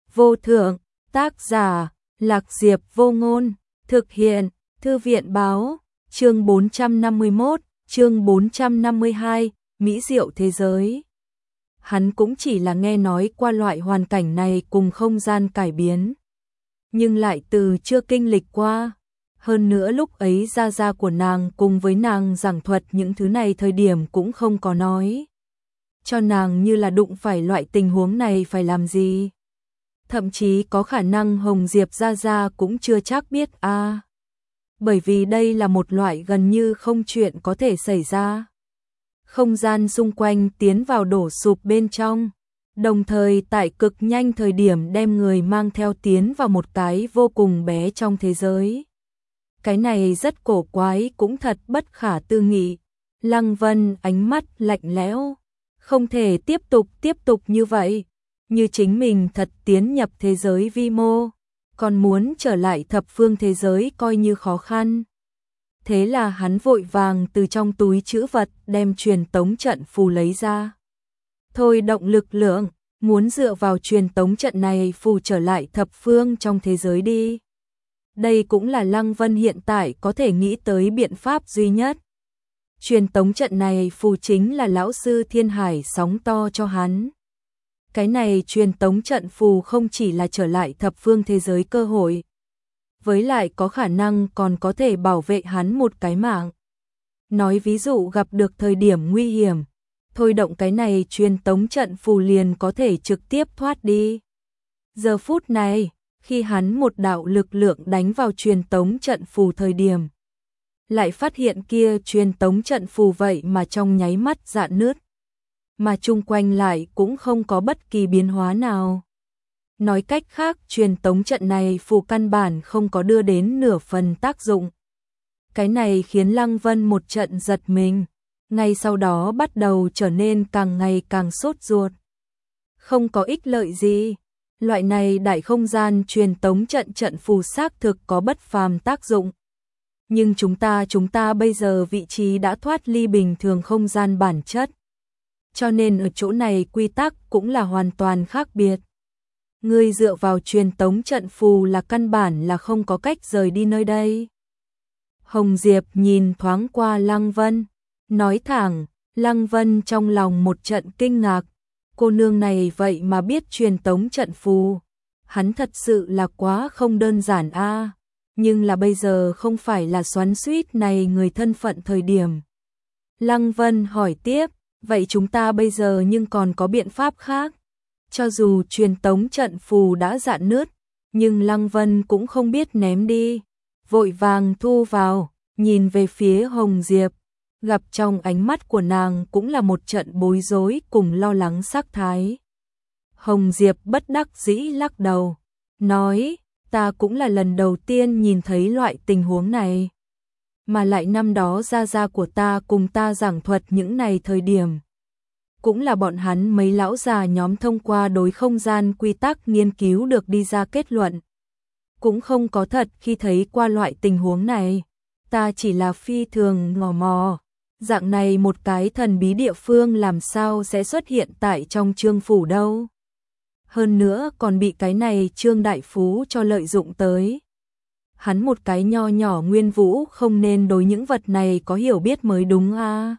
vô thượng, tác giả, Lạc Diệp Vô Ngôn, thực hiện, Thư viện báo, chương 451, chương 452, Mỹ diệu thế giới. Hắn cũng chỉ là nghe nói qua loại hoàn cảnh này cùng không gian cải biến, nhưng lại từ chưa kinh lịch qua. Hơn nữa lúc ấy gia gia của nàng cùng với nàng giảng thuật những thứ này thời điểm cũng không có nói cho nàng như là đụng phải loại tình huống này phải làm gì. Thậm chí có khả năng Hồng Diệp gia gia cũng chưa chắc biết a. Bởi vì đây là một loại gần như không chuyện có thể xảy ra. Không gian xung quanh tiến vào đổ sụp bên trong, đồng thời tại cực nhanh thời điểm đem người mang theo tiến vào một cái vô cùng bé trong thế giới. Cái này rất cổ quái cũng thật bất khả tư nghị. Lăng Vân ánh mắt lạnh lẽo, không thể tiếp tục như vậy, như chính mình thật tiến nhập thế giới vi mô, còn muốn trở lại thập phương thế giới coi như khó khăn. Thế là hắn vội vàng từ trong túi trữ vật đem truyền tống trận phù lấy ra. Thôi động lực lượng, muốn dựa vào truyền tống trận này phù trở lại thập phương trong thế giới đi. Đây cũng là Lăng Vân hiện tại có thể nghĩ tới biện pháp duy nhất. Truyền tống trận này phù chính là lão sư Thiên Hải sóng to cho hắn. Cái này truyền tống trận phù không chỉ là trở lại thập phương thế giới cơ hội, với lại có khả năng còn có thể bảo vệ hắn một cái mạng. Nói ví dụ gặp được thời điểm nguy hiểm, thôi động cái này truyền tống trận phù liền có thể trực tiếp thoát đi. Giờ phút này, khi hắn một đạo lực lượng đánh vào truyền tống trận phù thời điểm, lại phát hiện kia truyền tống trận phù vậy mà trong nháy mắt rạn nứt, mà chung quanh lại cũng không có bất kỳ biến hóa nào. Nói cách khác, truyền tống trận này phù căn bản không có đưa đến nửa phần tác dụng. Cái này khiến Lăng Vân một trận giật mình, ngay sau đó bắt đầu trở nên càng ngày càng sốt ruột. Không có ích lợi gì. Loại này đại không gian truyền tống trận phù xác thực có bất phàm tác dụng. Nhưng chúng ta bây giờ vị trí đã thoát ly bình thường không gian bản chất. Cho nên ở chỗ này quy tắc cũng là hoàn toàn khác biệt. Ngươi dựa vào truyền tống trận phù là căn bản là không có cách rời đi nơi đây. Hồng Diệp nhìn thoáng qua Lăng Vân, nói thẳng. Lăng Vân trong lòng một trận kinh ngạc. Cô nương này vậy mà biết truyền tống trận phù. Hắn thật sự là quá không đơn giản a. Nhưng là bây giờ không phải là xoắn xuýt này người thân phận thời điểm. Lăng Vân hỏi tiếp, vậy chúng ta bây giờ nhưng còn có biện pháp khác? Cho dù truyền tống trận phù đã rạn nứt, nhưng Lăng Vân cũng không biết ném đi. Vội vàng thu vào, nhìn về phía Hồng Diệp. Gặp trong ánh mắt của nàng cũng là một trận bối rối cùng lo lắng sắc thái. Hồng Diệp bất đắc dĩ lắc đầu, nói, ta cũng là lần đầu tiên nhìn thấy loại tình huống này. Mà lại năm đó gia gia của ta cùng ta giảng thuật những này thời điểm. Cũng là bọn hắn mấy lão già nhóm thông qua đối không gian quy tắc nghiên cứu được đi ra kết luận. Cũng không có thật khi thấy qua loại tình huống này. Ta chỉ là phi thường ngò mò. Dạng này một cái thần bí địa phương làm sao sẽ xuất hiện tại trong Trương phủ đâu. Hơn nữa còn bị cái này Trương Đại Phú cho lợi dụng tới. Hắn một cái nho nhỏ Nguyên Vũ không nên đối những vật này có hiểu biết mới đúng a.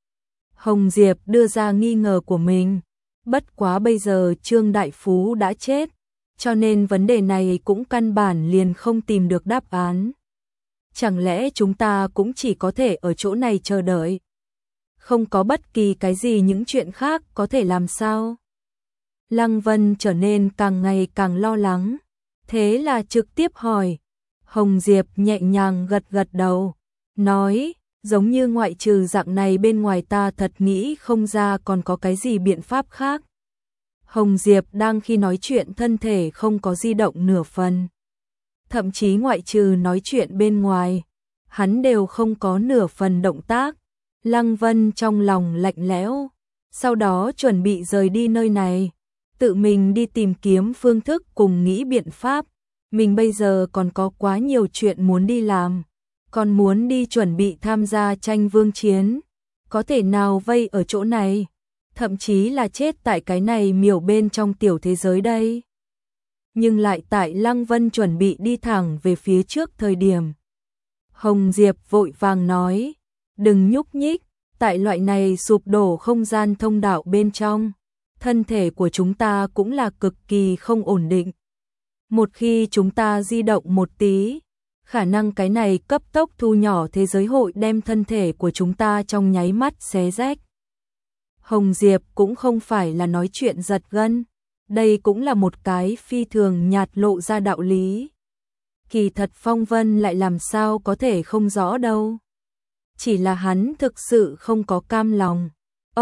Hồng Diệp đưa ra nghi ngờ của mình. Bất quá bây giờ Trương Đại Phú đã chết, cho nên vấn đề này cũng căn bản liền không tìm được đáp án. Chẳng lẽ chúng ta cũng chỉ có thể ở chỗ này chờ đợi? Không có bất kỳ cái gì những chuyện khác có thể làm sao? Lăng Vân trở nên càng ngày càng lo lắng. Thế là trực tiếp hỏi. Hồng Diệp nhẹ nhàng gật đầu. Nói, giống như ngoại trừ dạng này bên ngoài ta thật nghĩ không ra còn có cái gì biện pháp khác. Hồng Diệp đang khi nói chuyện thân thể không có di động nửa phần. Thậm chí ngoại trừ nói chuyện bên ngoài, hắn đều không có nửa phần động tác. Lăng Vân trong lòng lạnh lẽo, sau đó chuẩn bị rời đi nơi này, tự mình đi tìm kiếm phương thức cùng nghĩ biện pháp. Mình bây giờ còn có quá nhiều chuyện muốn đi làm, còn muốn đi chuẩn bị tham gia tranh vương chiến, có thể nào vây ở chỗ này, thậm chí là chết tại cái này miểu bên trong tiểu thế giới đây. nhưng lại tại Lăng Vân chuẩn bị đi thẳng về phía trước thời điểm. Hồng Diệp vội vàng nói, đừng nhúc nhích, tại loại này sụp đổ không gian thông đạo bên trong, thân thể của chúng ta cũng là cực kỳ không ổn định. Một khi chúng ta di động một tí, khả năng cái này cấp tốc thu nhỏ thế giới hội đem thân thể của chúng ta trong nháy mắt xé rách. Hồng Diệp cũng không phải là nói chuyện giật gân, đây cũng là một cái phi thường nhạt lộ ra đạo lý. Kỳ thật Phong Vân lại làm sao có thể không rõ đâu. Chỉ là hắn thực sự không có cam lòng.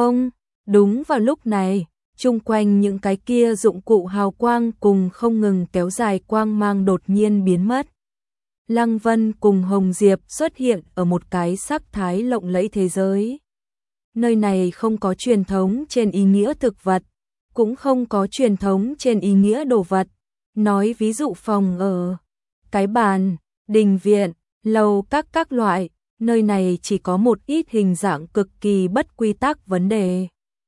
Đúng vào lúc này, chung quanh những cái kia dụng cụ hào quang cùng không ngừng kéo dài quang mang đột nhiên biến mất. Lăng Vân cùng Hồng Diệp xuất hiện ở một cái sắc thái lộng lẫy thế giới. Nơi này không có truyền thống trên ý nghĩa thực vật, cũng không có truyền thống trên ý nghĩa đồ vật. Nói ví dụ phòng ở, cái bàn, đình viện, lầu các loại, nơi này chỉ có một ít hình dạng cực kỳ bất quy tắc vấn đề.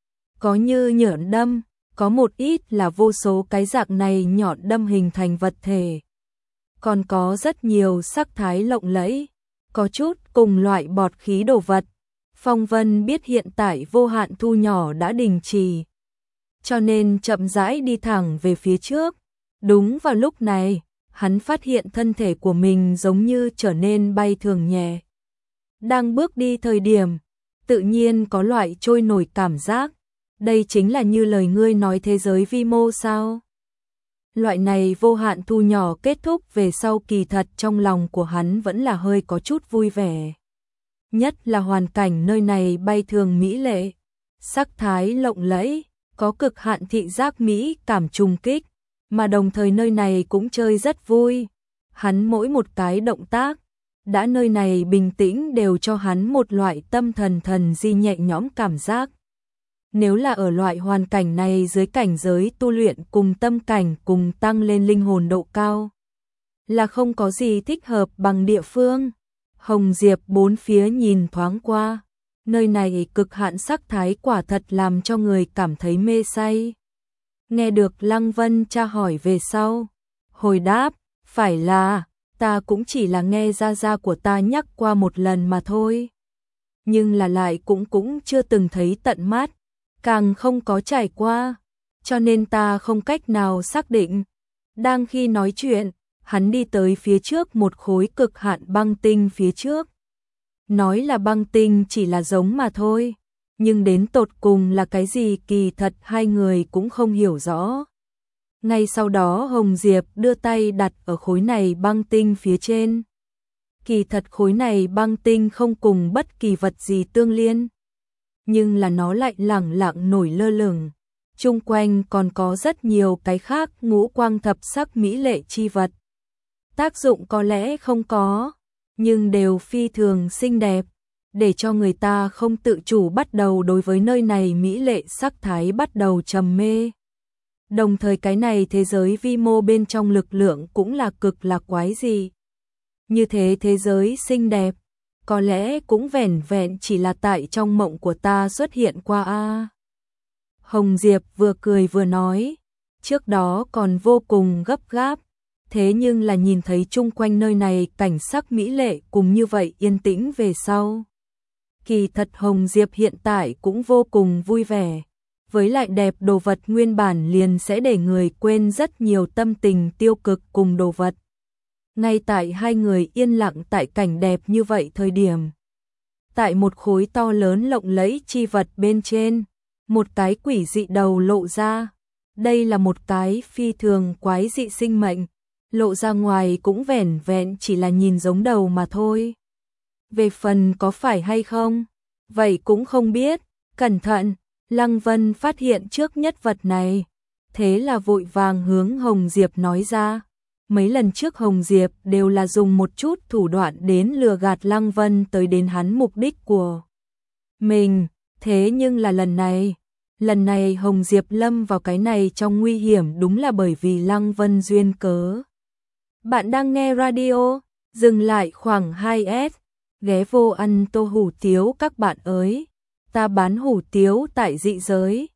Có như nhọn đâm, có một ít là vô số cái dạng này nhọn đâm hình thành vật thể. Còn có rất nhiều sắc thái lộng lẫy, có chút cùng loại bọt khí đồ vật. Phong Vân biết hiện tại vô hạn thu nhỏ đã đình chỉ, cho nên chậm rãi đi thẳng về phía trước. Đúng vào lúc này, hắn phát hiện thân thể của mình giống như trở nên bay thường nhẹ. Đang bước đi thời điểm, tự nhiên có loại trôi nổi cảm giác. Đây chính là như lời ngươi nói thế giới vi mô sao? Loại này vô hạn thu nhỏ kết thúc về sau kỳ thật trong lòng của hắn vẫn là hơi có chút vui vẻ. Nhất là hoàn cảnh nơi này bay thường mỹ lệ, sắc thái lộng lẫy, có cực hạn thị giác mỹ cảm trùng kích, mà đồng thời nơi này cũng chơi rất vui. Hắn mỗi một cái động tác, đã nơi này bình tĩnh đều cho hắn một loại tâm thần di nhẹ nhõm cảm giác. Nếu là ở loại hoàn cảnh này dưới cảnh giới tu luyện cùng tâm cảnh cùng tăng lên linh hồn độ cao, là không có gì thích hợp bằng địa phương. Hồng Diệp bốn phía nhìn thoáng qua, nơi này cực hạn sắc thái quả thật làm cho người cảm thấy mê say. Nghe được Lăng Vân tra hỏi về sau, hồi đáp, phải là, ta cũng chỉ là nghe gia gia của ta nhắc qua một lần mà thôi. Nhưng là lại cũng chưa từng thấy tận mắt, càng không có trải qua, cho nên ta không cách nào xác định. Đang khi nói chuyện, hắn đi tới phía trước một khối cực hạn băng tinh phía trước. Nói là băng tinh chỉ là giống mà thôi, nhưng đến tột cùng là cái gì kỳ thật hai người cũng không hiểu rõ. Ngay sau đó Hồng Diệp đưa tay đặt ở khối này băng tinh phía trên. Kỳ thật khối này băng tinh không cùng bất kỳ vật gì tương liên, nhưng là nó lại lẳng lặng nổi lơ lửng. Chung quanh còn có rất nhiều cái khác ngũ quang thập sắc mỹ lệ chi vật. Tác dụng có lẽ không có, nhưng đều phi thường xinh đẹp, để cho người ta không tự chủ bắt đầu đối với nơi này mỹ lệ sắc thái bắt đầu trầm mê. Đồng thời cái này thế giới vi mô bên trong lực lượng cũng là cực là quái dị. Như thế giới xinh đẹp, có lẽ cũng vẻn vẹn chỉ là tại trong mộng của ta xuất hiện qua a. Hồng Diệp vừa cười vừa nói, trước đó còn vô cùng gấp gáp, thế nhưng là nhìn thấy chung quanh nơi này cảnh sắc mỹ lệ cùng như vậy yên tĩnh về sau. Kỳ thật Hồng Diệp hiện tại cũng vô cùng vui vẻ, với lại đẹp đồ vật nguyên bản liền sẽ để người quên rất nhiều tâm tình tiêu cực cùng đồ vật. Ngay tại hai người yên lặng tại cảnh đẹp như vậy thời điểm, tại một khối to lớn lộng lẫy chi vật bên trên, một cái quỷ dị đầu lộ ra. Đây là một cái phi thường quái dị sinh mệnh, lộ ra ngoài cũng vẻn vẹn chỉ là nhìn giống đầu mà thôi. Về phần có phải hay không, vậy cũng không biết. Cẩn thận, Lăng Vân phát hiện trước nhất vật này, thế là vội vàng hướng Hồng Diệp nói ra. Mấy lần trước Hồng Diệp đều là dùng một chút thủ đoạn đến lừa gạt Lăng Vân tới đến hắn mục đích của mình, thế nhưng là lần này Hồng Diệp lâm vào cái này trong nguy hiểm đúng là bởi vì Lăng Vân duyên cớ. Bạn đang nghe radio, dừng lại khoảng 2S, ghé vô ăn tô hủ tiếu các bạn ơi, ta bán hủ tiếu tại dị giới,